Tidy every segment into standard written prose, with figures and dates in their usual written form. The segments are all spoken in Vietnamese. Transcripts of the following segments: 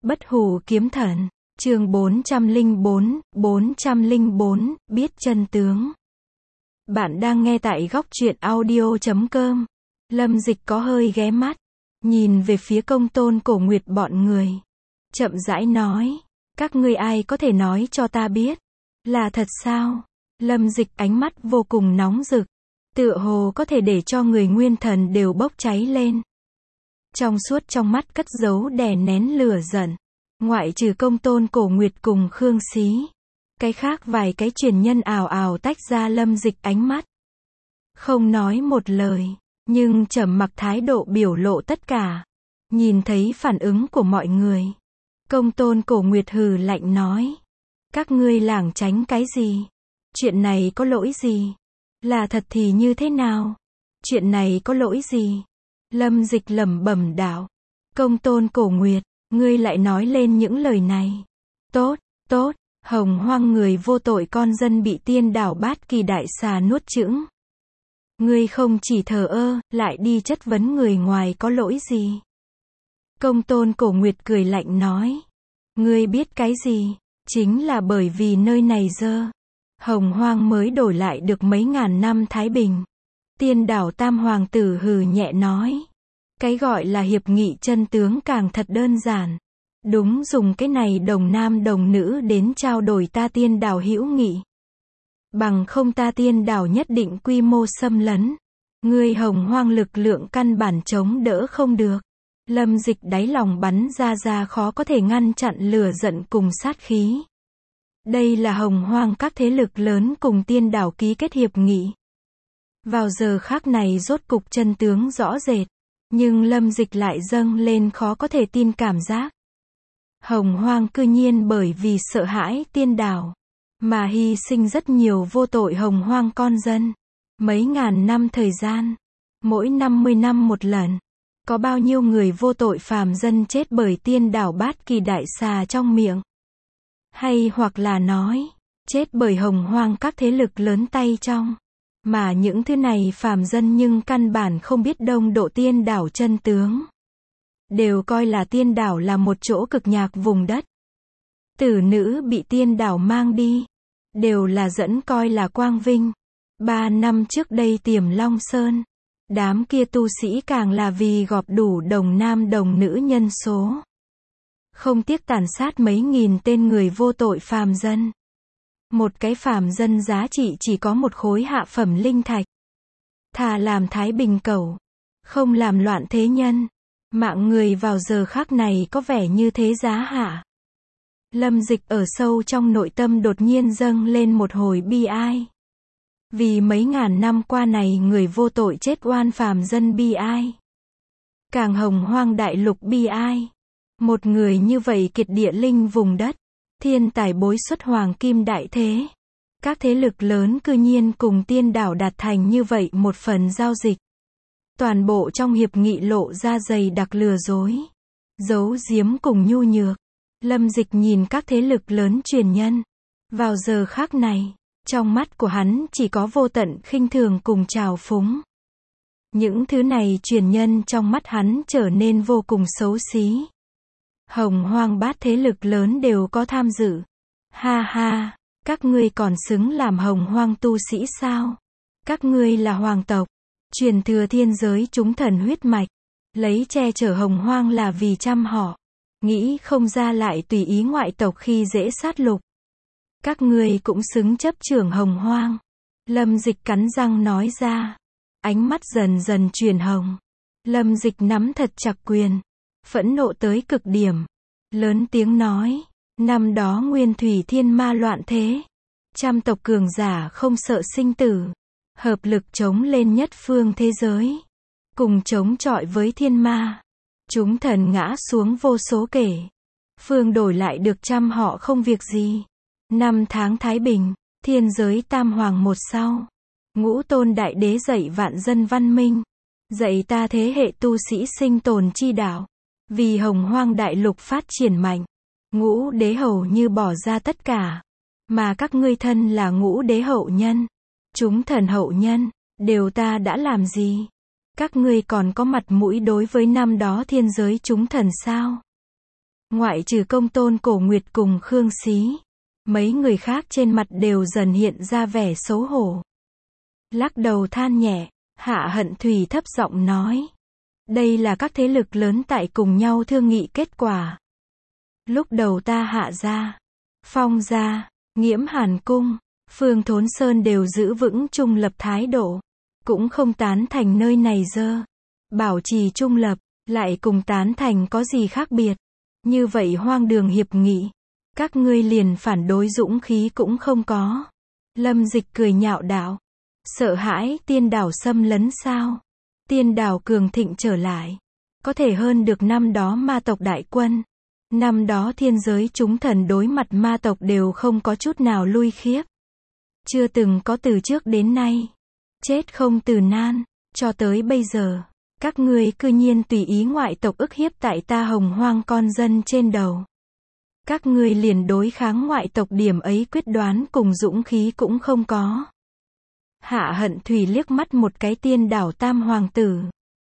Bất hủ kiếm thần, chương 404, biết chân tướng. Bạn đang nghe tại góc truyện audio.com. Lâm Dịch có hơi ghé mắt, nhìn về phía Công Tôn Cổ Nguyệt bọn người. Chậm rãi nói, các ngươi ai có thể nói cho ta biết, là thật sao? Lâm Dịch ánh mắt vô cùng nóng rực, tựa hồ có thể để cho người nguyên thần đều bốc cháy lên. Trong suốt trong mắt cất giấu đè nén lửa giận. Ngoại trừ Công Tôn Cổ Nguyệt cùng Khương Xí, cái khác vài cái truyền nhân ào ào tách ra Lâm Dịch ánh mắt. Không nói một lời, nhưng trầm mặc thái độ biểu lộ tất cả. Nhìn thấy phản ứng của mọi người, Công Tôn Cổ Nguyệt hừ lạnh nói, các ngươi lảng tránh cái gì? Chuyện này có lỗi gì? Là thật thì như thế nào? Chuyện này có lỗi gì? Lâm Dịch lẩm bẩm đạo, Công Tôn Cổ Nguyệt, ngươi lại nói lên những lời này. Tốt, tốt, Hồng Hoang người vô tội con dân bị tiên đảo Bát Kỳ đại xà nuốt chửng. Ngươi không chỉ thờ ơ, lại đi chất vấn người ngoài có lỗi gì? Công Tôn Cổ Nguyệt cười lạnh nói, ngươi biết cái gì? Chính là bởi vì nơi này dơ, Hồng Hoang mới đổi lại được mấy ngàn năm thái bình. Tiên đảo Tam Hoàng tử hừ nhẹ nói, cái gọi là hiệp nghị chân tướng càng thật đơn giản. Đúng, dùng cái này đồng nam đồng nữ đến trao đổi ta tiên đảo hữu nghị. Bằng không ta tiên đảo nhất định quy mô xâm lấn. Ngươi Hồng Hoang lực lượng căn bản chống đỡ không được. Lâm Dịch đáy lòng bắn ra khó có thể ngăn chặn lửa giận cùng sát khí. Đây là Hồng Hoang các thế lực lớn cùng tiên đảo ký kết hiệp nghị. Vào giờ khắc này rốt cục chân tướng rõ rệt. Nhưng Lâm Dịch lại dâng lên khó có thể tin cảm giác. Hồng Hoang cư nhiên bởi vì sợ hãi tiên đảo, mà hy sinh rất nhiều vô tội Hồng Hoang con dân. Mấy ngàn năm thời gian, mỗi 50 năm một lần, có bao nhiêu người vô tội phàm dân chết bởi tiên đảo Bát Kỳ đại xà trong miệng. Hay hoặc là nói, chết bởi Hồng Hoang các thế lực lớn tay trong. Mà những thứ này phàm dân nhưng căn bản không biết đông độ tiên đảo chân tướng. Đều coi là tiên đảo là một chỗ cực nhạc vùng đất. Tử nữ bị tiên đảo mang đi, đều là dẫn coi là quang vinh. 3 năm trước đây Tiềm Long Sơn, đám kia tu sĩ càng là vì gọp đủ đồng nam đồng nữ nhân số. Không tiếc tàn sát mấy nghìn tên người vô tội phàm dân. Một cái phàm dân giá trị chỉ có một khối hạ phẩm linh thạch. Thà làm thái bình cẩu, không làm loạn thế nhân. Mạng người vào giờ khắc này có vẻ như thế giá hạ. Lâm Dịch ở sâu trong nội tâm đột nhiên dâng lên một hồi bi ai. Vì mấy ngàn năm qua này người vô tội chết oan phàm dân bi ai. Càng Hồng Hoang đại lục bi ai. Một người như vậy kiệt địa linh vùng đất. Thiên tài bối xuất hoàng kim đại thế. Các thế lực lớn cư nhiên cùng tiên đảo đạt thành như vậy một phần giao dịch. Toàn bộ trong hiệp nghị lộ ra dày đặc lừa dối, giấu giếm cùng nhu nhược. Lâm Dịch nhìn các thế lực lớn truyền nhân. Vào giờ khắc này, trong mắt của hắn chỉ có vô tận khinh thường cùng trào phúng. Những thứ này truyền nhân trong mắt hắn trở nên vô cùng xấu xí. Hồng Hoang bát thế lực lớn đều có tham dự. Ha ha, các ngươi còn xứng làm Hồng Hoang tu sĩ sao? Các ngươi là hoàng tộc, truyền thừa thiên giới chúng thần huyết mạch, lấy che chở Hồng Hoang là vì chăm họ. Nghĩ không ra lại tùy ý ngoại tộc khi dễ sát lục. Các ngươi cũng xứng chấp trưởng Hồng Hoang. Lâm Dịch cắn răng nói ra. Ánh mắt dần dần chuyển hồng. Lâm Dịch nắm thật chặt quyền. Phẫn nộ tới cực điểm. Lớn tiếng nói. Năm đó Nguyên Thủy Thiên Ma loạn thế. Trăm tộc cường giả không sợ sinh tử. Hợp lực chống lên nhất phương thế giới. Cùng chống chọi với thiên ma. Chúng thần ngã xuống vô số kể. Phương đổi lại được trăm họ không việc gì. 5 tháng thái bình. Thiên giới tam hoàng một sau. Ngũ tôn đại đế dạy vạn dân văn minh. Dạy ta thế hệ tu sĩ sinh tồn chi đạo. Vì Hồng Hoang đại lục phát triển mạnh. Ngũ đế hầu như bỏ ra tất cả. Mà các ngươi thân là ngũ đế hậu nhân. Chúng thần hậu nhân. Đều ta đã làm gì? Các ngươi còn có mặt mũi đối với năm đó thiên giới chúng thần sao? Ngoại trừ Công Tôn Cổ Nguyệt cùng Khương Xí, mấy người khác trên mặt đều dần hiện ra vẻ xấu hổ. Lắc đầu than nhẹ, Hạ Hận Thủy thấp giọng nói. Đây là các thế lực lớn tại cùng nhau thương nghị kết quả. Lúc đầu ta Hạ gia, Phong gia, Nghiễm Hàn cung, Phương Thốn Sơn đều giữ vững trung lập thái độ. Cũng không tán thành nơi này dơ. Bảo trì trung lập, lại cùng tán thành có gì khác biệt. Như vậy hoang đường hiệp nghị. Các ngươi liền phản đối dũng khí cũng không có. Lâm Dịch cười nhạo đạo. Sợ hãi tiên đảo xâm lấn sao? Tiên đảo cường thịnh trở lại. Có thể hơn được năm đó ma tộc đại quân. Năm đó thiên giới chúng thần đối mặt ma tộc đều không có chút nào lui khiếp. Chưa từng có từ trước đến nay. Chết không từ nan, cho tới bây giờ. Các ngươi cư nhiên tùy ý ngoại tộc ức hiếp tại ta Hồng Hoang con dân trên đầu. Các ngươi liền đối kháng ngoại tộc điểm ấy quyết đoán cùng dũng khí cũng không có. Hạ Hận Thủy liếc mắt một cái tiên đảo tam hoàng tử.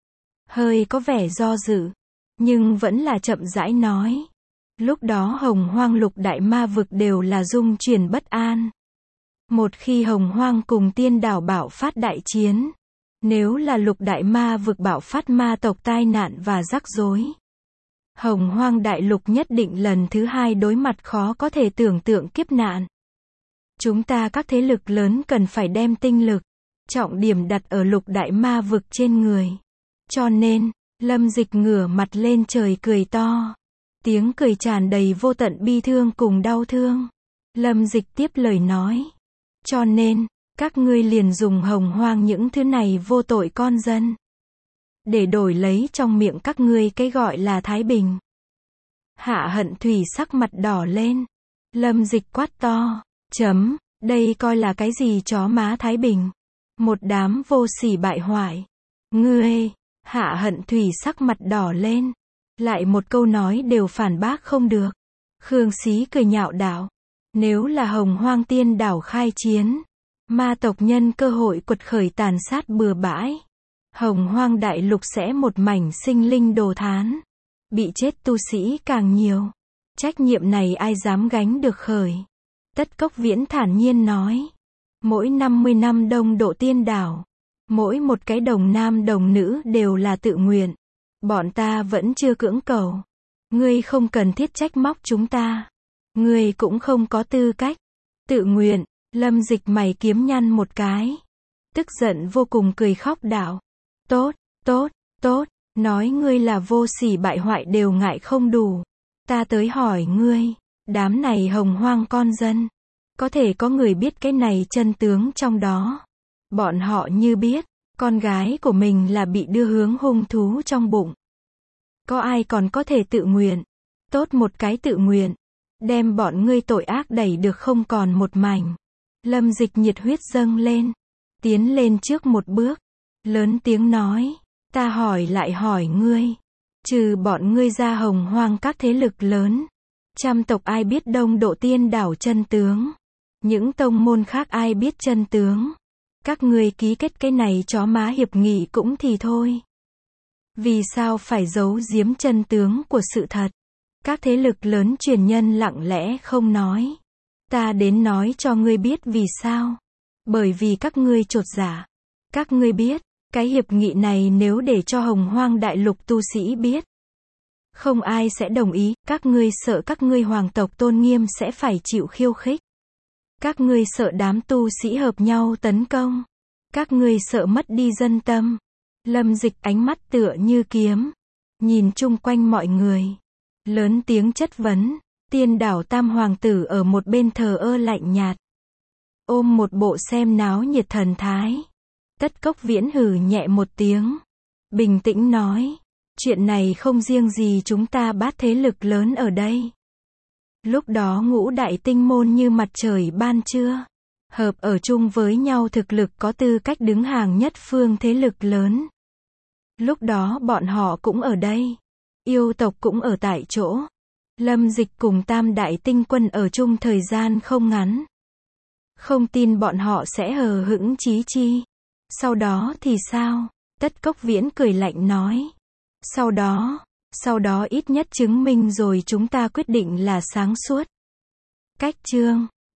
Hơi có vẻ do dự, nhưng vẫn là chậm rãi nói. Lúc đó Hồng Hoang lục đại ma vực đều là dung chuyển bất an. Một khi Hồng Hoang cùng tiên đảo bạo phát đại chiến, nếu là lục đại ma vực bạo phát ma tộc tai nạn và rắc rối, Hồng Hoang đại lục nhất định lần thứ hai đối mặt khó có thể tưởng tượng kiếp nạn. Chúng ta các thế lực lớn cần phải đem tinh lực, trọng điểm đặt ở lục đại ma vực trên người. Cho nên, Lâm Dịch ngửa mặt lên trời cười to. Tiếng cười tràn đầy vô tận bi thương cùng đau thương. Lâm Dịch tiếp lời nói. Cho nên, các ngươi liền dùng Hồng Hoang những thứ này vô tội con dân, để đổi lấy trong miệng các ngươi cái gọi là Thái Bình. Hạ Hận Thủy sắc mặt đỏ lên. Lâm Dịch quát to. Đây coi là cái gì chó má Thái Bình? Một đám vô sỉ bại hoại. Ngươi, Hạ Hận Thủy sắc mặt đỏ lên. Lại một câu nói đều phản bác không được. Khương Xí cười nhạo đạo. Nếu là Hồng Hoang tiên đảo khai chiến, ma tộc nhân cơ hội quật khởi tàn sát bừa bãi. Hồng Hoang đại lục sẽ một mảnh sinh linh đồ thán. Bị chết tu sĩ càng nhiều. Trách nhiệm này ai dám gánh được khởi? Tất Cốc Viễn thản nhiên nói. Mỗi 50 năm đông độ tiên đảo, mỗi một cái đồng nam đồng nữ đều là tự nguyện. Bọn ta vẫn chưa cưỡng cầu. Ngươi không cần thiết trách móc chúng ta. Ngươi cũng không có tư cách. Tự nguyện, Lâm Dịch mày kiếm nhăn một cái. Tức giận vô cùng cười khóc đạo. Tốt, nói ngươi là vô sỉ bại hoại đều ngại không đủ. Ta tới hỏi ngươi, đám này Hồng Hoang con dân, có thể có người biết cái này chân tướng trong đó. Bọn họ như biết, con gái của mình là bị đưa hướng hung thú trong bụng. Có ai còn có thể tự nguyện? Tốt một cái tự nguyện. Đem bọn ngươi tội ác đẩy được không còn một mảnh. Lâm Dịch nhiệt huyết dâng lên. Tiến lên trước một bước. Lớn tiếng nói. Ta hỏi lại hỏi ngươi. Trừ bọn ngươi ra Hồng Hoang các thế lực lớn. Trăm tộc ai biết đông độ tiên đảo chân tướng? Những tông môn khác ai biết chân tướng? Các ngươi ký kết cái này chó má hiệp nghị cũng thì thôi. Vì sao phải giấu giếm chân tướng của sự thật? Các thế lực lớn truyền nhân lặng lẽ không nói. Ta đến nói cho ngươi biết vì sao. Bởi vì các ngươi chột dạ. Các ngươi biết, cái hiệp nghị này nếu để cho Hồng Hoang đại lục tu sĩ biết, không ai sẽ đồng ý. Các ngươi sợ các ngươi hoàng tộc tôn nghiêm sẽ phải chịu khiêu khích. Các ngươi sợ đám tu sĩ hợp nhau tấn công. Các ngươi sợ mất đi dân tâm. Lâm Dịch ánh mắt tựa như kiếm, nhìn chung quanh mọi người, lớn tiếng chất vấn. Tiên đảo tam hoàng tử ở một bên thờ ơ lạnh nhạt, ôm một bộ xem náo nhiệt thần thái. Tất Cốc Viễn hừ nhẹ một tiếng, bình tĩnh nói. Chuyện này không riêng gì chúng ta bát thế lực lớn ở đây. Lúc đó ngũ đại tinh môn như mặt trời ban trưa, hợp ở chung với nhau thực lực có tư cách đứng hàng nhất phương thế lực lớn. Lúc đó bọn họ cũng ở đây. Yêu tộc cũng ở tại chỗ. Lâm Dịch cùng tam đại tinh quân ở chung thời gian không ngắn. Không tin bọn họ sẽ hờ hững chí chi. Sau đó thì sao? Tất Cốc Viễn cười lạnh nói. Sau đó, Sau đó ít nhất chứng minh rồi chúng ta quyết định là sáng suốt. Cách chương